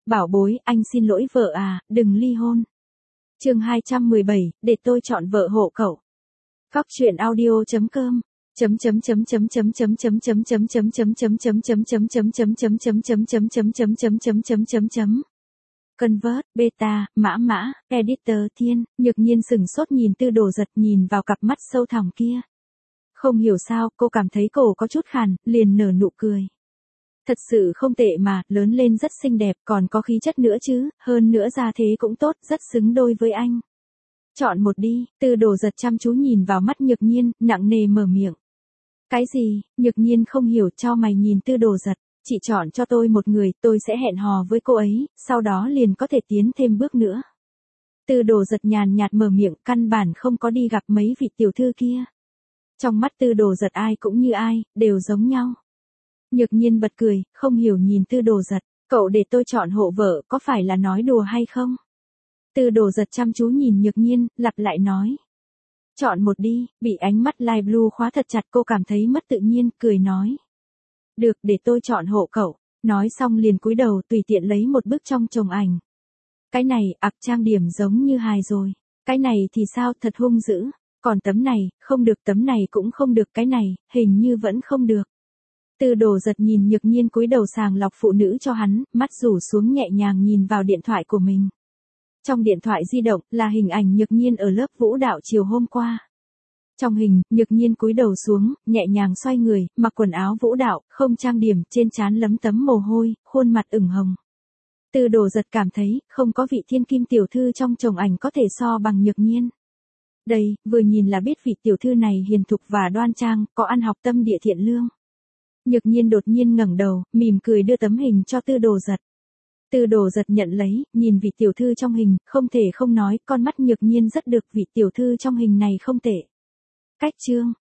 bảo bối, anh xin lỗi vợ à, đừng ly hôn. Chương 217, để tôi chọn vợ hộ cậu. Phóc truyện audio.com Convert, beta, mã, editor thiên, Nhược Nhiên sửng sốt nhìn Tư Đồ Giật, nhìn vào cặp mắt sâu thẳm kia. Không hiểu sao, cô cảm thấy cổ có chút khàn, liền nở nụ cười. Thật sự không tệ mà, lớn lên rất xinh đẹp, còn có khí chất nữa chứ, hơn nữa ra thế cũng tốt, rất xứng đôi với anh. Chọn một đi, Tư Đồ Giật chăm chú nhìn vào mắt Nhược Nhiên, nặng nề mở miệng. Cái gì? Nhược Nhiên không hiểu, cho mày nhìn Tư Đồ Giật. Chị chọn cho tôi một người, tôi sẽ hẹn hò với cô ấy, sau đó liền có thể tiến thêm bước nữa. Tư Đồ Giật nhàn nhạt mở miệng, căn bản không có đi gặp mấy vị tiểu thư kia. Trong mắt Tư Đồ Giật ai cũng như ai, đều giống nhau. Nhược Nhiên bật cười, không hiểu nhìn Tư Đồ Giật, cậu để tôi chọn hộ vợ, có phải là nói đùa hay không? Tư Đồ Giật chăm chú nhìn Nhược Nhiên, lặp lại nói. Chọn một đi, bị ánh mắt light blue khóa thật chặt, cô cảm thấy mất tự nhiên, cười nói. Được, để tôi chọn hộ cậu. Nói xong liền cúi đầu tùy tiện lấy một bức trong chồng ảnh. Cái này, trang điểm giống như hài rồi. Cái này thì sao, thật hung dữ. Còn tấm này, không được, tấm này cũng không được, cái này, hình như vẫn không được. Tư Đồ Giật nhìn Nhược Nhiên cúi đầu sàng lọc phụ nữ cho hắn, mắt rủ xuống nhẹ nhàng nhìn vào điện thoại của mình. Trong điện thoại di động là hình ảnh Nhược Nhiên ở lớp vũ đạo chiều hôm qua. Trong hình, Nhược Nhiên cúi đầu xuống, nhẹ nhàng xoay người, mặc quần áo vũ đạo, không trang điểm, trên trán lấm tấm mồ hôi, khuôn mặt ửng hồng. Tư Đồ Giật cảm thấy, không có vị thiên kim tiểu thư trong chồng ảnh có thể so bằng Nhược Nhiên. Đây, vừa nhìn là biết vị tiểu thư này hiền thục và đoan trang, có ăn học tâm địa thiện lương. Nhược Nhiên đột nhiên ngẩng đầu, mỉm cười đưa tấm hình cho Tư Đồ Giật. Tư Đồ Giật nhận lấy, nhìn vị tiểu thư trong hình, không thể không nói, con mắt Nhược Nhiên rất được, vị tiểu thư trong hình này không tệ. Cách chương